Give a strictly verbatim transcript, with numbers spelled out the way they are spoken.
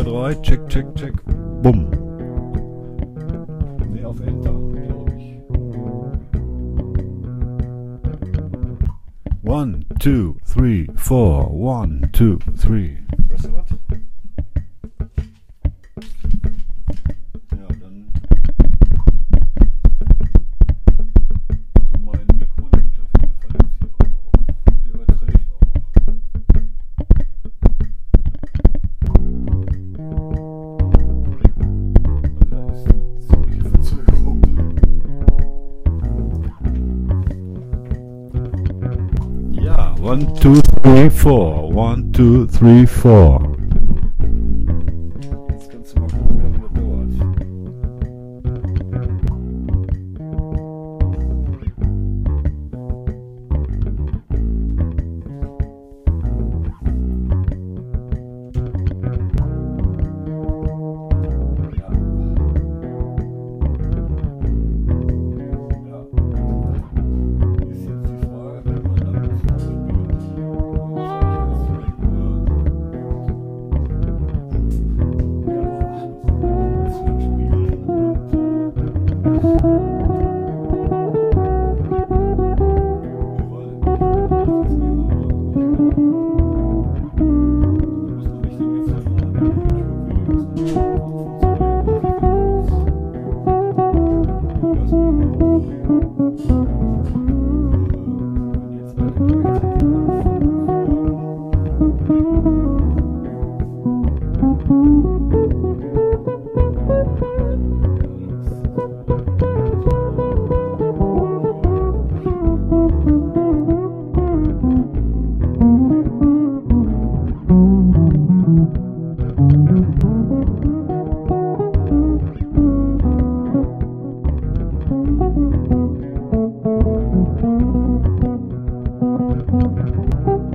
drei, check, check, check. Bumm. Nee, auf Enter, glaube ich. One, two, three, four. One, two, three. Weißt du was? Ja, dann. Also mein Mikro nimmt auf jeden Fall jetzt hier auch. Der überträgt auch. One, two, three, four. One, two, three, four. Jetzt kannst du mal gucken, wie lange das dauert. Thank you.